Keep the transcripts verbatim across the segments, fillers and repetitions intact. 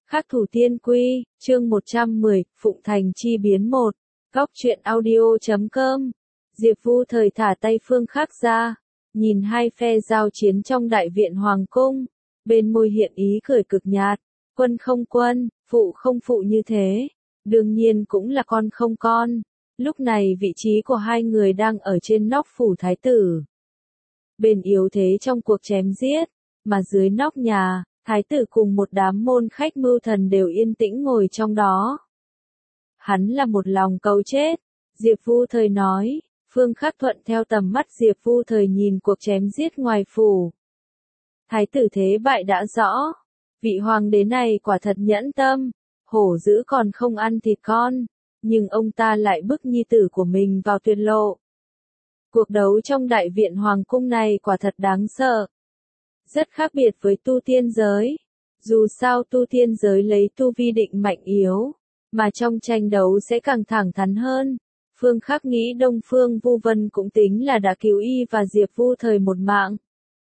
Khắc thủ tiên quy, chương một trăm mười, Phụng Thành chi biến một. Góc truyện audio chấm com. Diệp Vu thời thả tay Phương Khắc ra, nhìn hai phe giao chiến trong đại viện hoàng cung, bên môi hiện ý cười cực nhạt, quân không quân, phụ không phụ như thế, đương nhiên cũng là con không con. Lúc này vị trí của hai người đang ở trên nóc phủ thái tử. Bên yếu thế trong cuộc chém giết, mà dưới nóc nhà, thái tử cùng một đám môn khách mưu thần đều yên tĩnh ngồi trong đó. Hắn là một lòng cầu chết, Diệp Vu thời nói. Phương Khắc thuận theo tầm mắt Diệp Vu thời nhìn cuộc chém giết ngoài phủ. Thái tử thế bại đã rõ, vị hoàng đế này quả thật nhẫn tâm, hổ dữ còn không ăn thịt con, nhưng ông ta lại bức nhi tử của mình vào tuyệt lộ. Cuộc đấu trong đại viện hoàng cung này quả thật đáng sợ. Rất khác biệt với tu tiên giới. Dù sao tu tiên giới lấy tu vi định mạnh yếu, mà trong tranh đấu sẽ càng thẳng thắn hơn. Phương Khắc nghĩ Đông Phương Vu Vân cũng tính là đã cứu y và Diệp Vu thời một mạng.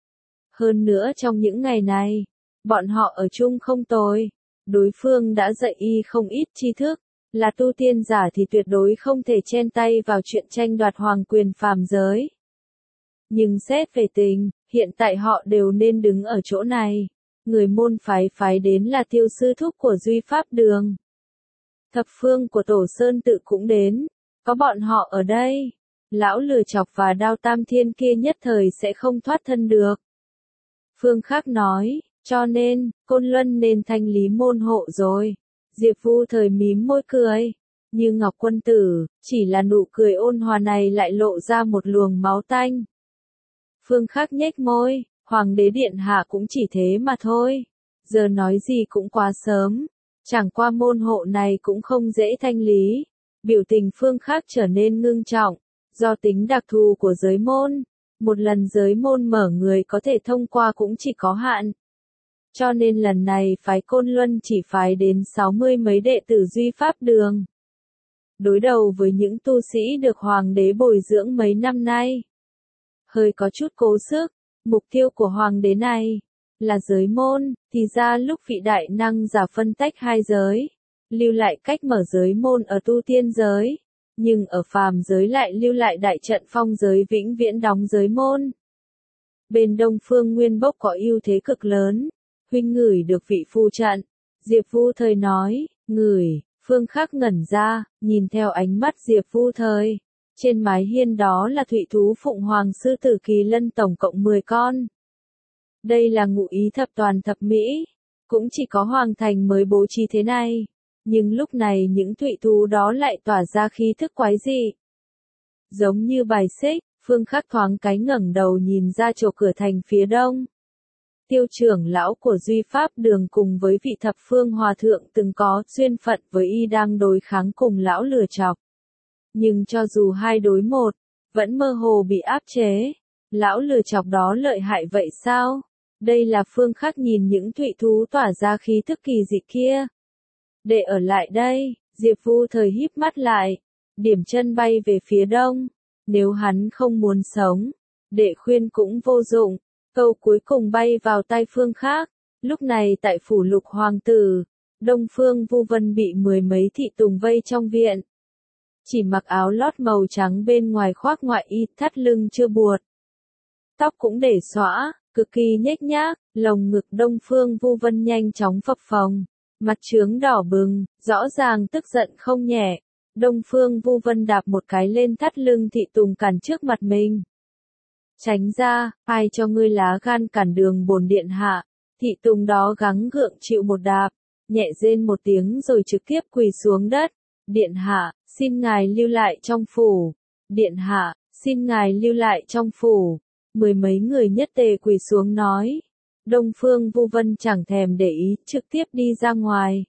Hơn nữa trong những ngày này, bọn họ ở chung không tồi. Đối phương đã dạy y không ít tri thức, là tu tiên giả thì tuyệt đối không thể chen tay vào chuyện tranh đoạt hoàng quyền phàm giới. Nhưng xét về tình, hiện tại họ đều nên đứng ở chỗ này. Người môn phái phái đến là Tiêu sư thúc của Duy Pháp Đường. Thập phương của Tổ Sơn Tự cũng đến. Có bọn họ ở đây, lão lừa chọc và Đao Tam Thiên kia nhất thời sẽ không thoát thân được. Phương Khắc nói, cho nên, Côn Luân nên thanh lý môn hộ rồi. Diệp Vu thời mím môi cười, như Ngọc Quân Tử, chỉ là nụ cười ôn hòa này lại lộ ra một luồng máu tanh. Phương Khắc nhếch môi, Hoàng đế điện hạ cũng chỉ thế mà thôi. Giờ nói gì cũng quá sớm, chẳng qua môn hộ này cũng không dễ thanh lý. Biểu tình Phương Khắc trở nên ngưng trọng, do tính đặc thù của giới môn, một lần giới môn mở người có thể thông qua cũng chỉ có hạn. Cho nên lần này phái Côn Luân chỉ phái đến sáu mươi mấy đệ tử Duy Pháp Đường. Đối đầu với những tu sĩ được hoàng đế bồi dưỡng mấy năm nay. Hơi có chút cố sức, mục tiêu của hoàng đế này là giới môn, thì ra lúc vị đại năng giả phân tách hai giới. Lưu lại cách mở giới môn ở tu tiên giới, nhưng ở phàm giới lại lưu lại đại trận phong giới vĩnh viễn đóng giới môn. Bên Đông Phương Nguyên Bốc có ưu thế cực lớn, huynh ngửi được vị phù trận. Diệp Vu thời nói, ngửi, Phương Khắc ngẩn ra, nhìn theo ánh mắt Diệp Vu thời. Trên mái hiên đó là thụy thú phụng hoàng sư tử kỳ lân tổng cộng mười con. Đây là ngụ ý thập toàn thập mỹ, cũng chỉ có hoàng thành mới bố trí thế này. Nhưng lúc này những thụy thú đó lại tỏa ra khí thức quái dị. Giống như bài xích, Phương Khắc thoáng cái ngẩng đầu nhìn ra chỗ cửa thành phía đông. Tiêu trưởng lão của Duy Pháp Đường cùng với vị thập phương hòa thượng từng có duyên phận với y đang đối kháng cùng lão lừa chọc. Nhưng cho dù hai đối một, vẫn mơ hồ bị áp chế. Lão lừa chọc đó lợi hại vậy sao? Đây là Phương Khắc nhìn những thụy thú tỏa ra khí thức kỳ dị kia. Để ở lại đây, Diệp Vu thời híp mắt lại, điểm chân bay về phía đông. Nếu hắn không muốn sống, để khuyên cũng vô dụng. Câu cuối cùng bay vào tay Phương Khắc. Lúc này tại phủ Lục Hoàng tử, Đông Phương Vu Vân bị mười mấy thị tùng vây trong viện. Chỉ mặc áo lót màu trắng bên ngoài khoác ngoại y, thắt lưng chưa buộc. Tóc cũng để xõa, cực kỳ nhếch nhác, lồng ngực Đông Phương Vu Vân nhanh chóng phập phồng. Mặt trướng đỏ bừng, rõ ràng tức giận không nhẹ. Đông Phương Vu Vân đạp một cái lên thắt lưng thị tùng cản trước mặt mình. Tránh ra, ai cho ngươi lá gan cản đường bổn điện hạ. Thị tùng đó gắng gượng chịu một đạp, nhẹ rên một tiếng rồi trực tiếp quỳ xuống đất. Điện hạ, xin ngài lưu lại trong phủ. Điện hạ, xin ngài lưu lại trong phủ. Mười mấy người nhất tề quỳ xuống nói. Đông Phương Vu Vân chẳng thèm để ý, trực tiếp đi ra ngoài.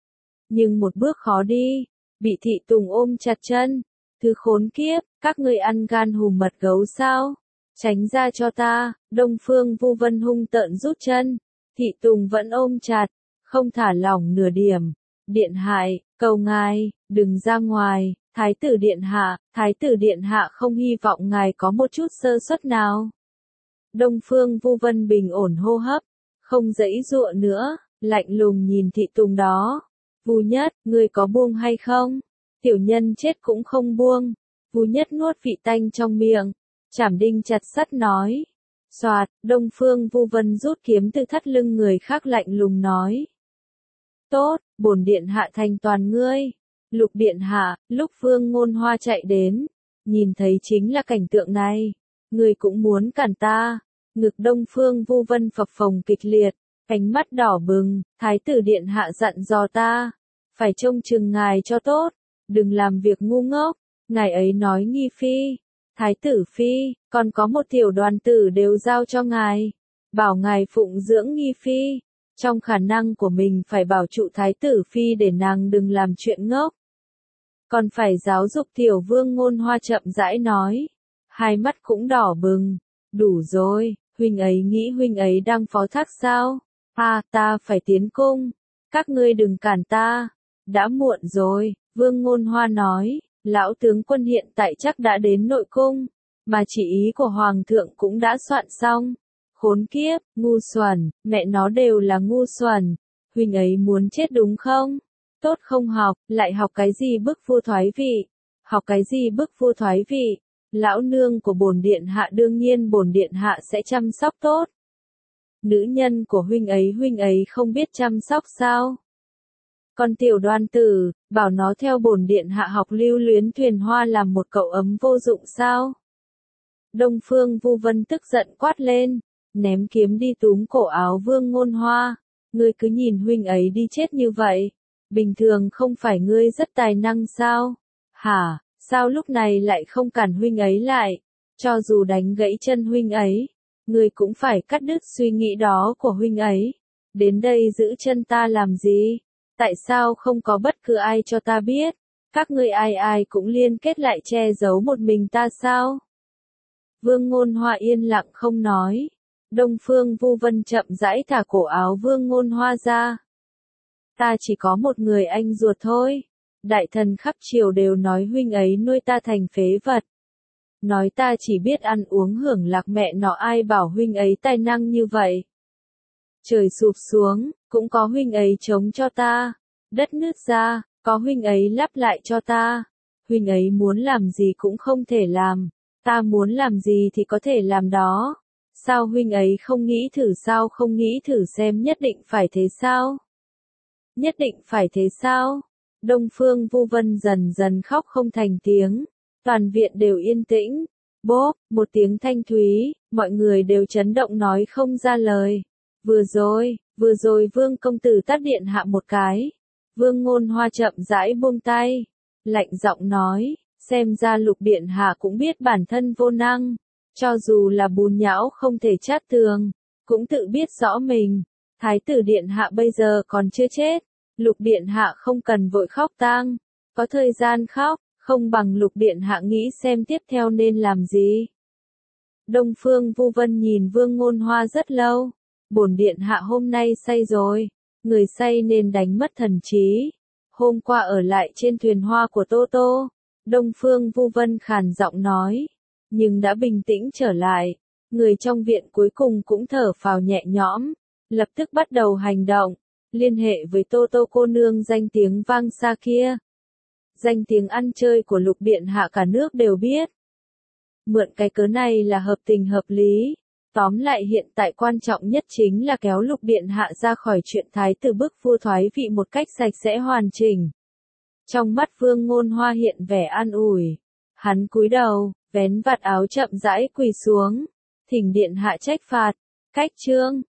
Nhưng một bước khó đi, bị thị tùng ôm chặt chân. Thứ khốn kiếp, các ngươi ăn gan hùm mật gấu sao? Tránh ra cho ta. Đông Phương Vu Vân hung tợn rút chân. Thị tùng vẫn ôm chặt, không thả lỏng nửa điểm. Điện hại, cầu ngài, đừng ra ngoài. Thái tử điện hạ, thái tử điện hạ không hy vọng ngài có một chút sơ suất nào. Đông Phương Vu Vân bình ổn hô hấp, không giãy giụa nữa, lạnh lùng nhìn thị tùng đó. Vu Nhất, ngươi có buông hay không? Tiểu nhân chết cũng không buông. Vu Nhất nuốt vị tanh trong miệng, chảm đinh chặt sắt nói. Soạt, Đông Phương Vu Vân rút kiếm từ thắt lưng người khác lạnh lùng nói. Tốt, bổn điện hạ thành toàn ngươi. Lục điện hạ, lúc Vương Ngôn Hoa chạy đến, nhìn thấy chính là cảnh tượng này. Ngươi cũng muốn cản ta. Ngực Đông Phương Vu Vân phập phồng kịch liệt, ánh mắt đỏ bừng, thái tử điện hạ dặn dò ta. Phải trông chừng ngài cho tốt, đừng làm việc ngu ngốc. Ngài ấy nói nghi phi, thái tử phi, còn có một tiểu đoàn tử đều giao cho ngài. Bảo ngài phụng dưỡng nghi phi, trong khả năng của mình phải bảo trụ thái tử phi để nàng đừng làm chuyện ngốc. Còn phải giáo dục tiểu Vương Ngôn Hoa chậm rãi nói, hai mắt cũng đỏ bừng. Đủ rồi, huynh ấy nghĩ huynh ấy đang phó thác sao? À, ta phải tiến cung, các ngươi đừng cản ta. Đã muộn rồi, Vương Ngôn Hoa nói, lão tướng quân hiện tại chắc đã đến nội cung, mà chỉ ý của hoàng thượng cũng đã soạn xong. Khốn kiếp, ngu xuẩn, mẹ nó đều là ngu xuẩn. Huynh ấy muốn chết đúng không? Tốt không học, lại học cái gì bức vua thoái vị? Học cái gì bức vua thoái vị? Lão nương của bổn điện hạ đương nhiên bổn điện hạ sẽ chăm sóc tốt. Nữ nhân của huynh ấy huynh ấy không biết chăm sóc sao? Còn tiểu Đoan tử, bảo nó theo bổn điện hạ học Lưu Luyến Thuyền Hoa làm một cậu ấm vô dụng sao? Đông Phương Vu Vân tức giận quát lên, ném kiếm đi túm cổ áo Vương Ngôn Hoa. Ngươi cứ nhìn huynh ấy đi chết như vậy, bình thường không phải ngươi rất tài năng sao? Hả, sao lúc này lại không cản huynh ấy lại? Cho dù đánh gãy chân huynh ấy, ngươi cũng phải cắt đứt suy nghĩ đó của huynh ấy. Đến đây giữ chân ta làm gì? Tại sao không có bất cứ ai cho ta biết? Các ngươi ai ai cũng liên kết lại che giấu một mình ta sao? Vương Ngôn Hoa yên lặng không nói. Đông Phương Vu Vân chậm rãi thả cổ áo Vương Ngôn Hoa ra. Ta chỉ có một người anh ruột thôi. Đại thần khắp triều đều nói huynh ấy nuôi ta thành phế vật. Nói ta chỉ biết ăn uống hưởng lạc, mẹ nọ ai bảo huynh ấy tài năng như vậy. Trời sụp xuống, cũng có huynh ấy chống cho ta. Đất nứt ra, có huynh ấy lắp lại cho ta. Huynh ấy muốn làm gì cũng không thể làm. Ta muốn làm gì thì có thể làm đó. Sao huynh ấy không nghĩ thử sao không nghĩ thử xem nhất định phải thế sao? Nhất định phải thế sao? Đông Phương Vu Vân dần dần khóc không thành tiếng. Toàn viện đều yên tĩnh. Bốp, một tiếng thanh thúy, mọi người đều chấn động nói không ra lời. Vừa rồi, vừa rồi Vương công tử tát điện hạ một cái. Vương Ngôn Hoa chậm rãi buông tay, lạnh giọng nói, xem ra Lục điện hạ cũng biết bản thân vô năng, cho dù là bùn nhão không thể chát tường, cũng tự biết rõ mình. Thái tử điện hạ bây giờ còn chưa chết, Lục điện hạ không cần vội khóc tang, có thời gian khóc, không bằng Lục điện hạ nghĩ xem tiếp theo nên làm gì. Đông Phương Vu Vân nhìn Vương Ngôn Hoa rất lâu. Bổn điện hạ hôm nay say rồi, người say nên đánh mất thần trí. Hôm qua ở lại trên thuyền hoa của Tô Tô, Đông Phương Vu Vân khàn giọng nói, nhưng đã bình tĩnh trở lại. Người trong viện cuối cùng cũng thở phào nhẹ nhõm, lập tức bắt đầu hành động, liên hệ với Tô Tô cô nương danh tiếng vang xa kia. Danh tiếng ăn chơi của Lục điện hạ cả nước đều biết. Mượn cái cớ này là hợp tình hợp lý. Tóm lại hiện tại quan trọng nhất chính là kéo Lục điện hạ ra khỏi chuyện thái tử bức vua thoái vị một cách sạch sẽ hoàn chỉnh. Trong mắt Vương Ngôn Hoa hiện vẻ an ủi. Hắn cúi đầu, vén vạt áo chậm rãi quỳ xuống. Thỉnh điện hạ trách phạt. Cách chương.